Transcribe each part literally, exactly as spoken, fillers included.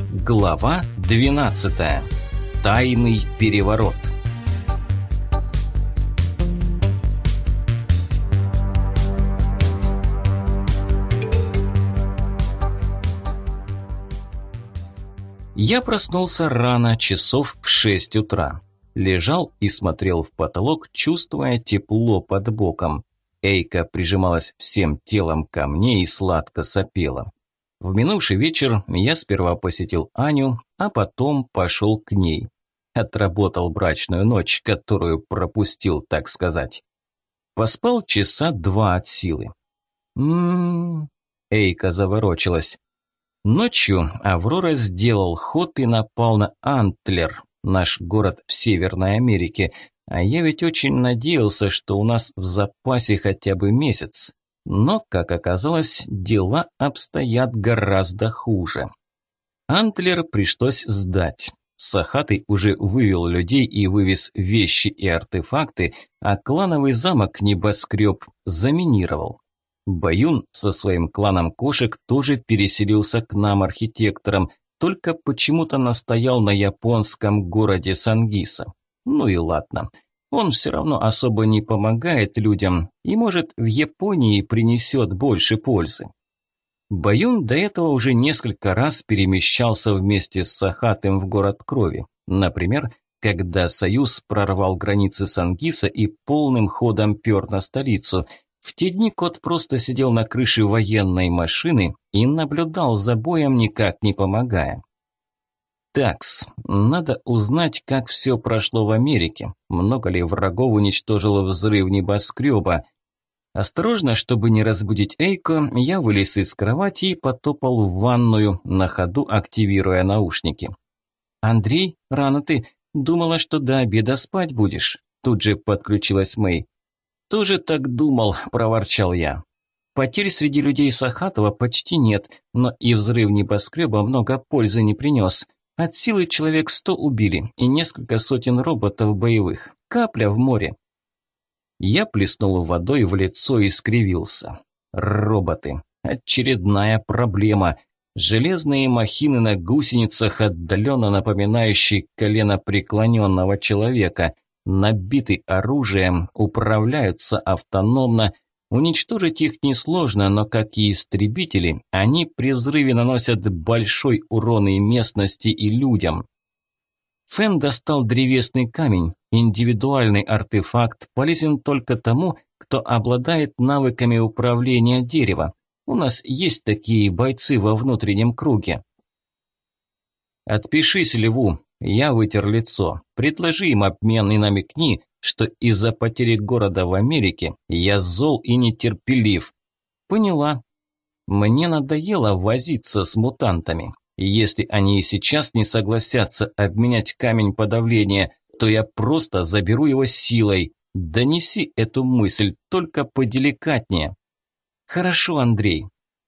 Глава двенадцатая. Тайный переворот. Я проснулся рано, часов в шесть утра. Лежал и смотрел в потолок, чувствуя тепло под боком. Эйка прижималась всем телом ко мне и сладко сопела. В минувший вечер я сперва посетил Аню, а потом пошел к ней. Отработал брачную ночь, которую пропустил, так сказать. Поспал часа два от силы. М-м-м, Эйка заворочилась. Ночью Аврора сделал ход и напал на Антлер, наш город в Северной Америке, а я ведь очень надеялся, что у нас в запасе хотя бы месяц. Но, как оказалось, дела обстоят гораздо хуже. Антлер пришлось сдать. Сахатый уже вывел людей и вывез вещи и артефакты, а клановый замок-небоскреб заминировал. Баюн со своим кланом кошек тоже переселился к нам, архитекторам, только почему-то настоял на японском городе Сангиса. Ну и ладно. Он все равно особо не помогает людям и, может, в Японии принесет больше пользы. Баюн до этого уже несколько раз перемещался вместе с Сахатым в город крови. Например, когда Союз прорвал границы Сангиса и полным ходом пер на столицу. В те дни кот просто сидел на крыше военной машины и наблюдал за боем, никак не помогая. Такс, надо узнать, как все прошло в Америке. Много ли врагов уничтожило взрыв небоскреба? Осторожно, чтобы не разбудить Эйко, я вылез из кровати и потопал в ванную, на ходу активируя наушники. «Андрей, рано ты. Думала, что до обеда спать будешь?» Тут же подключилась Мэй. «Тоже так думал», – проворчал я. Потерь среди людей Сахатова почти нет, но и взрыв небоскреба много пользы не принес. От силы человек сто убили и несколько сотен роботов боевых. Капля в море. Я плеснул водой в лицо и скривился. Роботы. Очередная проблема. Железные махины на гусеницах, отдаленно напоминающие колено преклоненного человека. Набиты оружием, управляются автономно. Уничтожить их несложно, но, как и истребители, они при взрыве наносят большой урон и местности, и людям. Фэн достал древесный камень. Индивидуальный артефакт полезен только тому, кто обладает навыками управления дерева. У нас есть такие бойцы во внутреннем круге. «Отпишись Льву», я вытер лицо. «Предложи им обмен и намекни, что из-за потери города в Америке я зол и нетерпелив». «Поняла. Мне надоело возиться с мутантами. Если они и сейчас не согласятся обменять камень подавления, то я просто заберу его силой. Донеси эту мысль, только поделикатнее». «Хорошо, Андрей».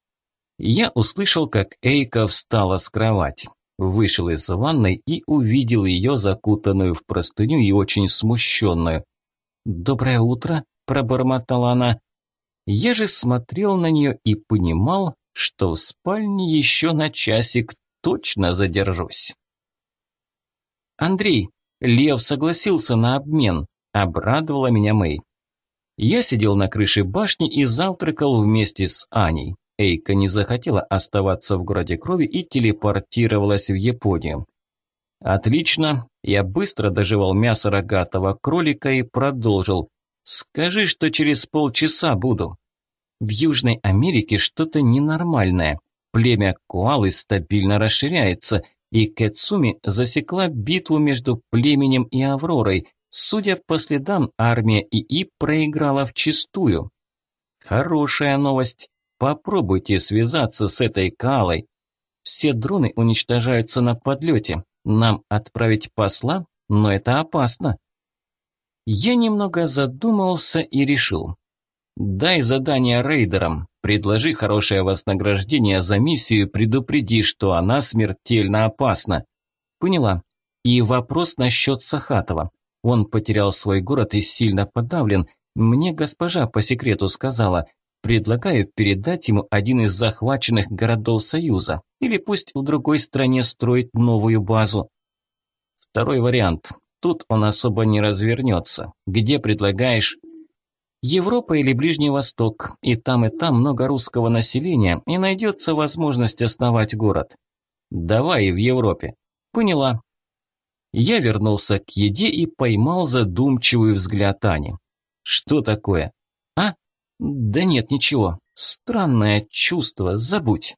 Я услышал, как Эйка встала с кровати. Вышел из ванной и увидел ее закутанную в простыню и очень смущенную. «Доброе утро», – пробормотала она. Я же смотрел на нее и понимал, что в спальне еще на часик точно задержусь. «Андрей, Лев согласился на обмен», – обрадовала меня Мэй. Я сидел на крыше башни и завтракал вместе с Аней. Эйка не захотела оставаться в городе крови и телепортировалась в Японию. «Отлично». Я быстро дожевал мясо рогатого кролика и продолжил. «Скажи, что через полчаса буду». В Южной Америке что-то ненормальное. Племя коалы стабильно расширяется, и Кэцуми засекла битву между племенем и Авророй. Судя по следам, армия ИИ проиграла вчистую. Хорошая новость. Попробуйте связаться с этой коалой. Все дроны уничтожаются на подлете. Нам отправить посла? Но это опасно. Я немного задумался и решил. Дай задание рейдерам. Предложи хорошее вознаграждение за миссию, предупреди, что она смертельно опасна. Поняла. И вопрос насчет Сахатова. Он потерял свой город и сильно подавлен. Мне госпожа по секрету сказала, Предлагаю передать ему один из захваченных городов Союза, или пусть в другой стране строит новую базу. Второй вариант. Тут он особо не развернется. Где предлагаешь? Европа или Ближний Восток. И там, и там много русского населения, и найдется возможность основать город. Давай в Европе. Поняла. Я вернулся к еде и поймал задумчивый взгляд Ани. Что такое? А? Да нет, ничего. Странное чувство, забудь.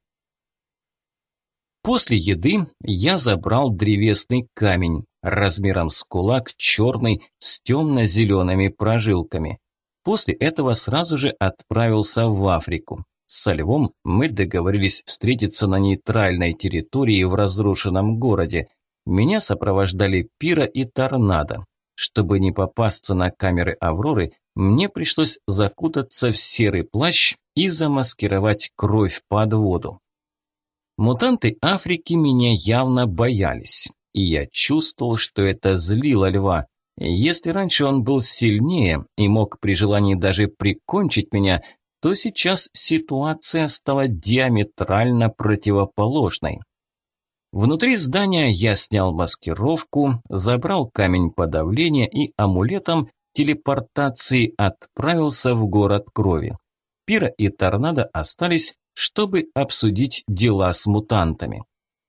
После еды я забрал древесный камень, размером с кулак, черный, с темно-зелеными прожилками. После этого сразу же отправился в Африку. Со Львом мы договорились встретиться на нейтральной территории в разрушенном городе. Меня сопровождали Пира и Торнадо. Чтобы не попасться на камеры Авроры, мне пришлось закутаться в серый плащ и замаскировать кровь под воду. Мутанты Африки меня явно боялись, и я чувствовал, что это злило Льва. Если раньше он был сильнее и мог при желании даже прикончить меня, то сейчас ситуация стала диаметрально противоположной. Внутри здания я снял маскировку, забрал камень подавления и амулетом телепортации отправился в город крови. Пира и Торнадо остались, чтобы обсудить дела с мутантами.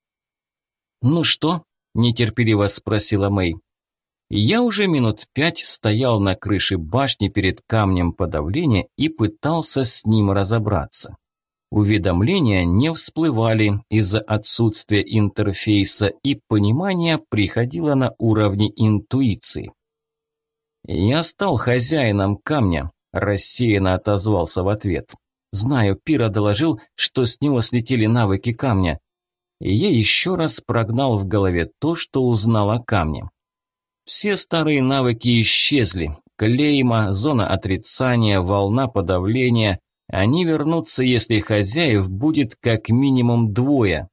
«Ну что?» – нетерпеливо спросила Мэй. Я уже минут пять стоял на крыше башни перед камнем подавления и пытался с ним разобраться. Уведомления не всплывали из-за отсутствия интерфейса, и понимание приходило на уровне интуиции. «Я стал хозяином камня», – рассеянно отозвался в ответ. «Знаю, Пира доложил, что с него слетели навыки камня». И я еще раз прогнал в голове то, что узнал о камне. Все старые навыки исчезли. Клейма, зона отрицания, волна подавления. Они вернутся, если хозяев будет как минимум двое.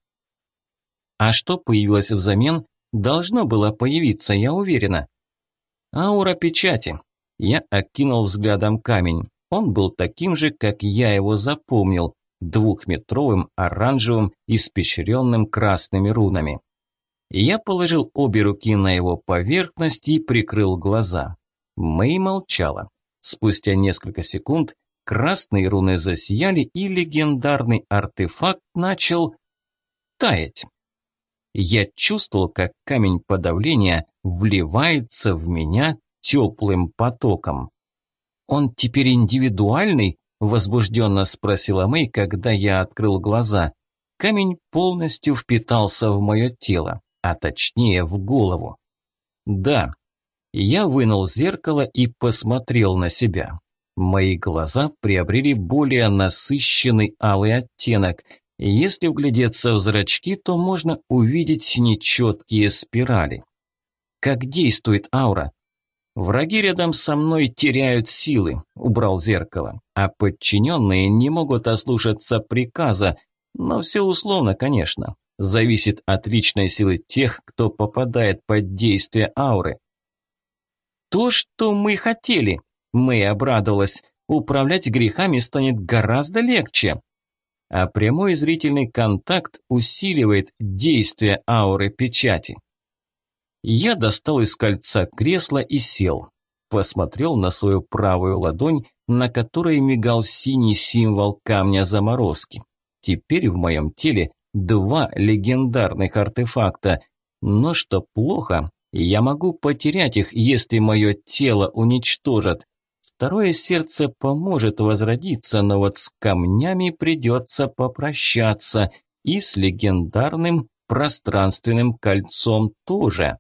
А что появилось взамен? Должно было появиться, я уверена. Аура печати. Я окинул взглядом камень. Он был таким же, как я его запомнил. Двухметровым, оранжевым, испещренным красными рунами. Я положил обе руки на его поверхность и прикрыл глаза. Мэй молчала. Спустя несколько секунд красные руны засияли, и легендарный артефакт начал таять. Я чувствовал, как камень подавления вливается в меня теплым потоком. «Он теперь индивидуальный?» – возбужденно спросила Мэй, когда я открыл глаза. Камень полностью впитался в мое тело, а точнее в голову. Да, я вынул зеркало и посмотрел на себя. Мои глаза приобрели более насыщенный алый оттенок. Если вглядеться в зрачки, то можно увидеть нечеткие спирали. Как действует аура? Враги рядом со мной теряют силы, убрал зеркало, а подчиненные не могут ослушаться приказа, но все условно, конечно. Зависит от личной силы тех, кто попадает под действие ауры. То, что мы хотели, Мэй обрадовалась, управлять грехами станет гораздо легче. А прямой зрительный контакт усиливает действие ауры печати. Я достал из кольца кресло и сел. Посмотрел на свою правую ладонь, на которой мигал синий символ камня заморозки. Теперь в моем теле два легендарных артефакта. Но что плохо, я могу потерять их, если мое тело уничтожат. Второе сердце поможет возродиться, но вот с камнями придется попрощаться. И с легендарным пространственным кольцом тоже.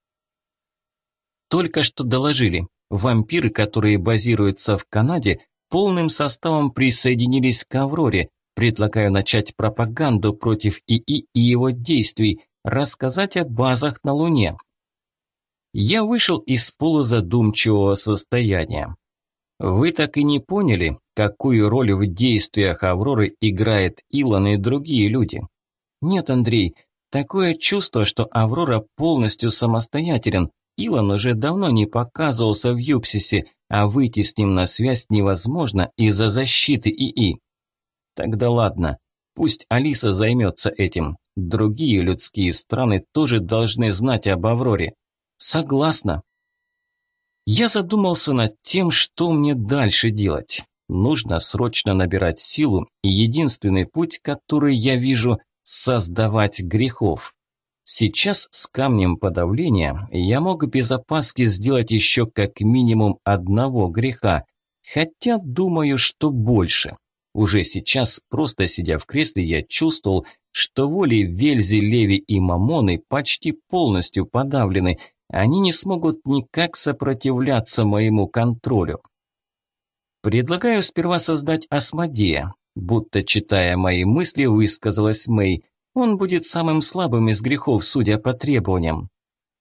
Только что доложили. Вампиры, которые базируются в Канаде, полным составом присоединились к Авроре. Предлагаю начать пропаганду против ИИ и его действий, рассказать о базах на Луне. Я вышел из полузадумчивого состояния. Вы так и не поняли, какую роль в действиях Авроры играет Илон и другие люди? Нет, Андрей, такое чувство, что Аврора полностью самостоятелен. Илон уже давно не показывался в Юпсисе, а выйти с ним на связь невозможно из-за защиты ИИ. Тогда ладно, пусть Алиса займется этим. Другие людские страны тоже должны знать об Авроре. Согласна. Я задумался над тем, что мне дальше делать. Нужно срочно набирать силу, и единственный путь, который я вижу – создавать грехов. Сейчас с камнем подавления я мог без опаски сделать еще как минимум одного греха, хотя думаю, что больше. Уже сейчас, просто сидя в кресле, я чувствовал, что воли Вельзи, Леви и Мамоны почти полностью подавлены, они не смогут никак сопротивляться моему контролю. Предлагаю сперва создать Асмодея, будто читая мои мысли, высказалась Мэй. Он будет самым слабым из грехов, судя по требованиям.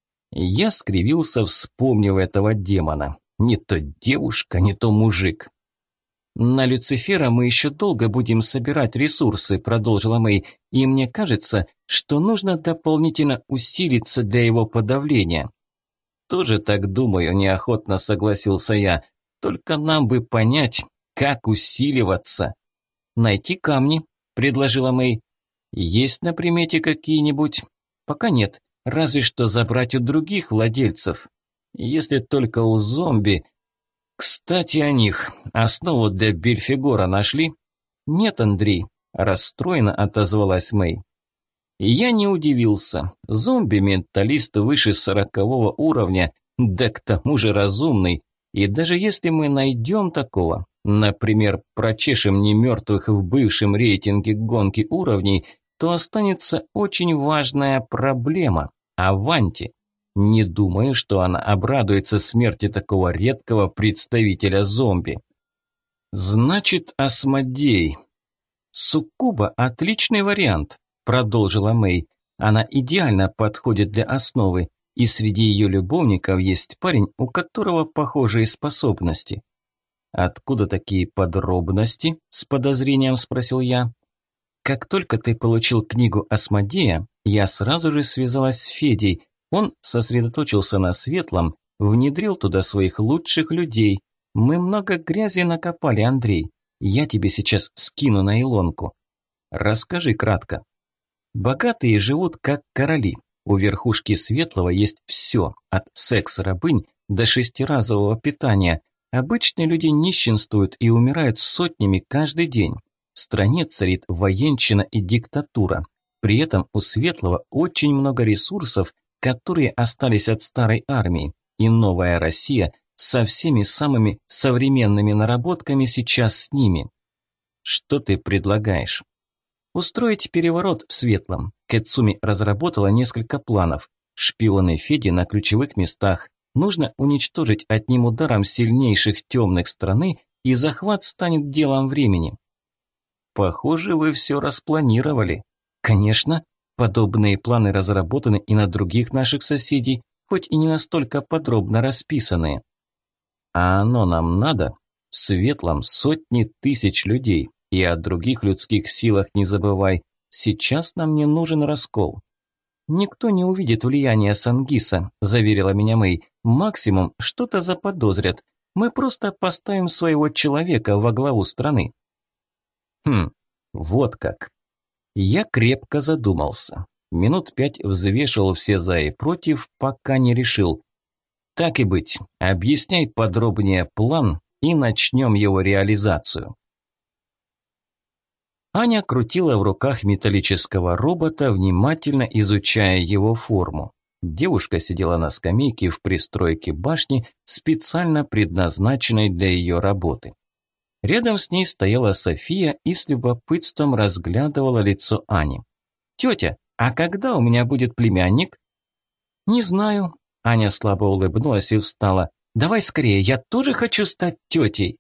Я скривился, вспомнив этого демона. Не то девушка, не то мужик. «На Люцифера мы еще долго будем собирать ресурсы», – продолжила Мэй, «и мне кажется, что нужно дополнительно усилиться для его подавления». «Тоже так думаю», – неохотно согласился я. «Только нам бы понять, как усиливаться». «Найти камни», – предложила Мэй. «Есть на примете какие-нибудь?» «Пока нет, разве что забрать у других владельцев. Если только у зомби...» «Кстати, о них. Основу для Бельфигора нашли?» «Нет, Андрей», – расстроенно отозвалась Мэй. И я не удивился. Зомби-менталист выше сорокового уровня, да к тому же разумный. И даже если мы найдем такого, например, прочешем немертвых в бывшем рейтинге гонки уровней, то останется очень важная проблема – Аванти. Не думаю, что она обрадуется смерти такого редкого представителя зомби. Значит, Асмодей. Суккуба – отличный вариант, продолжила Мэй. Она идеально подходит для основы, и среди ее любовников есть парень, у которого похожие способности. Откуда такие подробности? С подозрением спросил я. Как только ты получил книгу Асмодея, я сразу же связалась с Федей. Он сосредоточился на светлом, внедрил туда своих лучших людей. Мы много грязи накопали, Андрей. Я тебе сейчас скину на Илонку. Расскажи кратко. Богатые живут как короли. У верхушки светлого есть все, от секс-рабынь до шестиразового питания. Обычные люди нищенствуют и умирают сотнями каждый день. В стране царит военщина и диктатура. При этом у светлого очень много ресурсов, которые остались от старой армии, и новая Россия со всеми самыми современными наработками сейчас с ними. Что ты предлагаешь? Устроить переворот в светлом. Кэцуми разработала несколько планов. Шпионы Феди на ключевых местах. Нужно уничтожить одним ударом сильнейших темных страны, и захват станет делом времени. Похоже, вы все распланировали. Конечно. Подобные планы разработаны и на других наших соседей, хоть и не настолько подробно расписанные. А оно нам надо? В светлом сотни тысяч людей. И о других людских силах не забывай. Сейчас нам не нужен раскол. Никто не увидит влияния Сангиса, заверила меня Мэй. Максимум что-то заподозрят. Мы просто поставим своего человека во главу страны. Хм, вот как. Я крепко задумался. Минут пять взвешивал все за и против, пока не решил. Так и быть, объясняй подробнее план и начнем его реализацию. Аня крутила в руках металлического робота, внимательно изучая его форму. Девушка сидела на скамейке в пристройке башни, специально предназначенной для ее работы. Рядом с ней стояла София и с любопытством разглядывала лицо Ани. «Тетя, а когда у меня будет племянник?» «Не знаю». Аня слабо улыбнулась и встала. «Давай скорее, я тоже хочу стать тетей».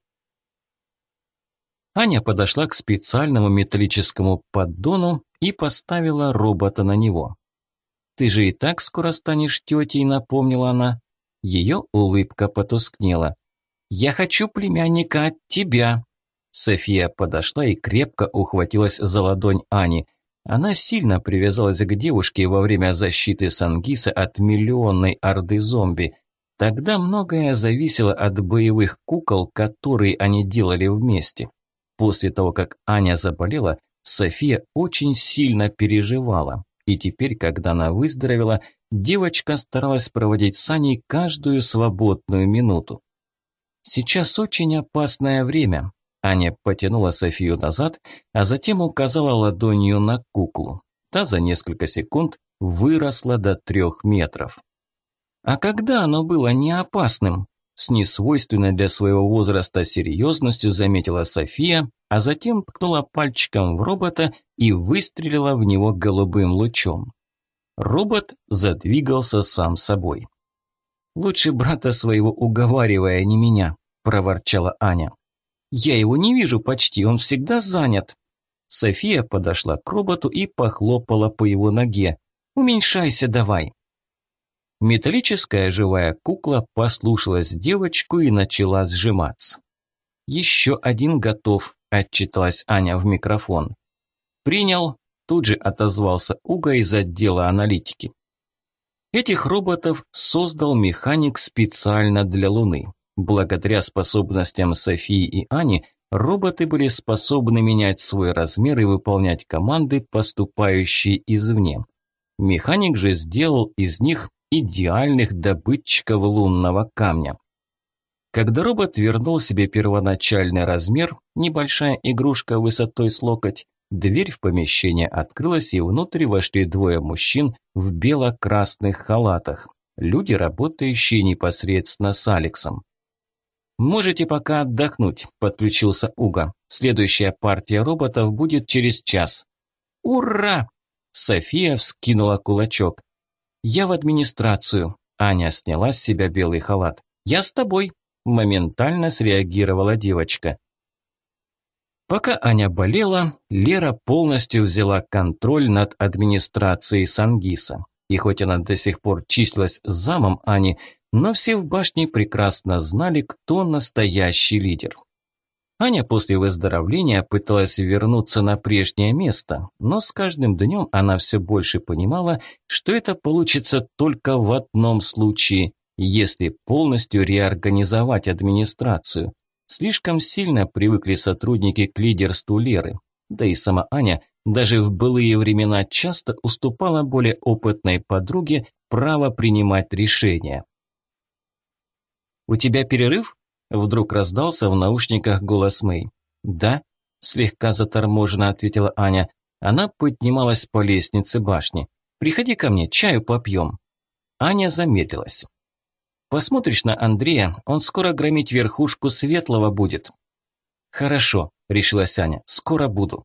Аня подошла к специальному металлическому поддону и поставила робота на него. «Ты же и так скоро станешь тетей», – напомнила она. Ее улыбка потускнела. «Я хочу племянника от тебя». София подошла и крепко ухватилась за ладонь Ани. Она сильно привязалась к девушке во время защиты Сангиса от миллионной орды зомби. Тогда многое зависело от боевых кукол, которые они делали вместе. После того, как Аня заболела, София очень сильно переживала. И теперь, когда она выздоровела, девочка старалась проводить с Аней каждую свободную минуту. Сейчас очень опасное время. Аня потянула Софию назад, а затем указала ладонью на куклу. Та за несколько секунд выросла до трех метров. А когда оно было не опасным? С несвойственной для своего возраста серьезностью заметила София, а затем ткнула пальчиком в робота и выстрелила в него голубым лучом. Робот задвигался сам собой. «Лучше брата своего уговаривая, а не меня», – проворчала Аня. «Я его не вижу почти, он всегда занят». София подошла к роботу и похлопала по его ноге. «Уменьшайся давай». Металлическая живая кукла послушалась девочку и начала сжиматься. «Еще один готов», – отчиталась Аня в микрофон. «Принял», – тут же отозвался Уга из отдела аналитики. Этих роботов создал механик специально для Луны. Благодаря способностям Софии и Ани, роботы были способны менять свой размер и выполнять команды, поступающие извне. Механик же сделал из них идеальных добытчиков лунного камня. Когда робот вернул себе первоначальный размер, небольшая игрушка высотой с локоть, дверь в помещение открылась, и внутрь вошли двое мужчин в бело-красных халатах, люди, работающие непосредственно с Алексом. «Можете пока отдохнуть», – подключился Уга. «Следующая партия роботов будет через час». «Ура!» – София вскинула кулачок. «Я в администрацию». Аня сняла с себя белый халат. «Я с тобой», – моментально среагировала девочка. Пока Аня болела, Лера полностью взяла контроль над администрацией Сангиса. И хоть она до сих пор числилась замом Ани, но все в башне прекрасно знали, кто настоящий лидер. Аня после выздоровления пыталась вернуться на прежнее место, но с каждым днем она все больше понимала, что это получится только в одном случае, если полностью реорганизовать администрацию. Слишком сильно привыкли сотрудники к лидерству Леры, да и сама Аня даже в былые времена часто уступала более опытной подруге право принимать решения. «У тебя перерыв?» – вдруг раздался в наушниках голос Мэй. «Да», – слегка заторможенно ответила Аня. Она поднималась по лестнице башни. «Приходи ко мне, чаю попьем». Аня замедлилась. «Посмотришь на Андрея, он скоро громить верхушку Светлого будет». «Хорошо», – решилась Аня, – «скоро буду».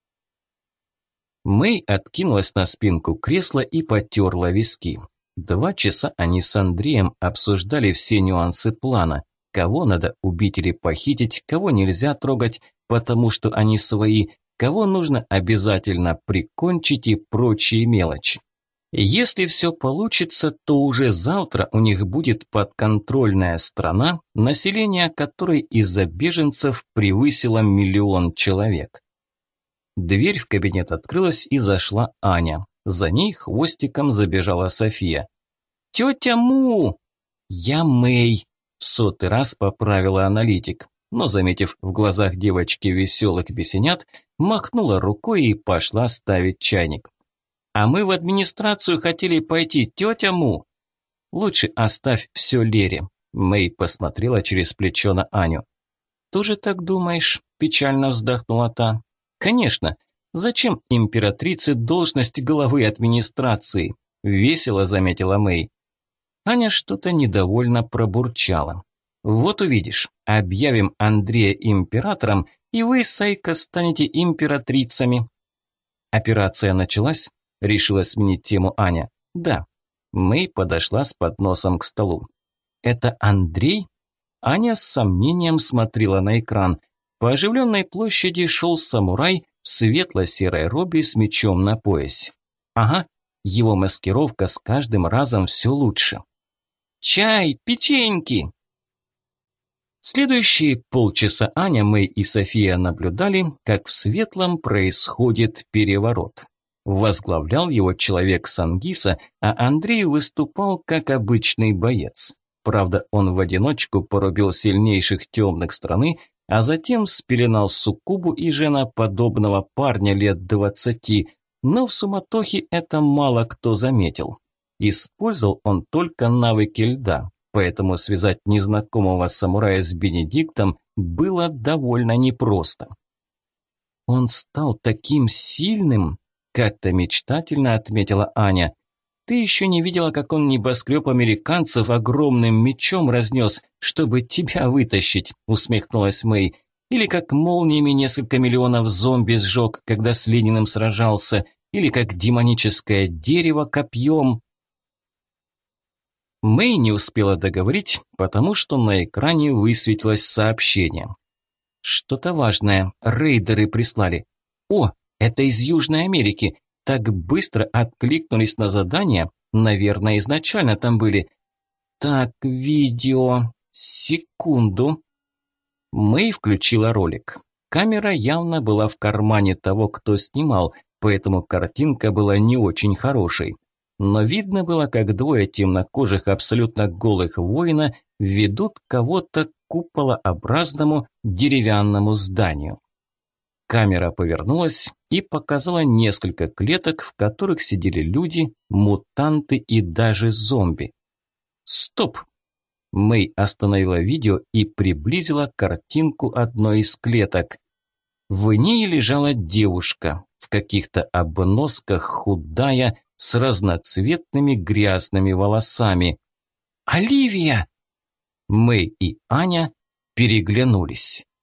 Мэй откинулась на спинку кресла и потерла виски. Два часа они с Андреем обсуждали все нюансы плана. Кого надо убить или похитить, кого нельзя трогать, потому что они свои, кого нужно обязательно прикончить и прочие мелочи. Если все получится, то уже завтра у них будет подконтрольная страна, население которой из-за беженцев превысило миллион человек. Дверь в кабинет открылась, и зашла Аня. За ней хвостиком забежала София. «Тетя Му!» «Я Мэй!» – в сотый раз поправила аналитик, но, заметив в глазах девочки веселых бесенят, махнула рукой и пошла ставить чайник. «А мы в администрацию хотели пойти, тетя Му!» «Лучше оставь все Лере», – Мэй посмотрела через плечо на Аню. «Тоже так думаешь?» – печально вздохнула та. «Конечно. Зачем императрице должность главы администрации?» – весело заметила Мэй. Аня что-то недовольно пробурчала. «Вот увидишь, объявим Андрея императором, и вы, Сайка, станете императрицами». «Операция началась?» – решила сменить тему Аня. «Да». Мэй подошла с подносом к столу. «Это Андрей?» Аня с сомнением смотрела на экран. По оживленной площади шел самурай в светло-серой робе с мечом на поясе. Ага, его маскировка с каждым разом все лучше. «Чай, печеньки!» Следующие полчаса Аня, Мэй и София наблюдали, как в Светлом происходит переворот. Возглавлял его человек Сангиса, а Андрей выступал как обычный боец. Правда, он в одиночку порубил сильнейших темных страны, а затем спеленал Суккубу и женоподобного парня лет двадцати, но в суматохе это мало кто заметил. Использовал он только навыки льда, поэтому связать незнакомого самурая с Бенедиктом было довольно непросто. «Он стал таким сильным», – как-то мечтательно отметила Аня. «Ты еще не видела, как он небоскреб американцев огромным мечом разнес, чтобы тебя вытащить», – усмехнулась Мэй. «Или как молниями несколько миллионов зомби сжег, когда с Лениным сражался, или как демоническое дерево копьем». Мэй не успела договорить, потому что на экране высветилось сообщение. «Что-то важное. Рейдеры прислали. О, это из Южной Америки. Так быстро откликнулись на задание. Наверное, изначально там были. Так, видео. Секунду». Мэй включила ролик. Камера явно была в кармане того, кто снимал, поэтому картинка была не очень хорошей. Но видно было, как двое темнокожих абсолютно голых воина ведут кого-то к куполообразному деревянному зданию. Камера повернулась и показала несколько клеток, в которых сидели люди, мутанты и даже зомби. «Стоп!» Мэй остановила видео и приблизила картинку одной из клеток. В ней лежала девушка, в каких-то обносках, худая, с разноцветными грязными волосами. «Оливия!» Мэй и Аня переглянулись.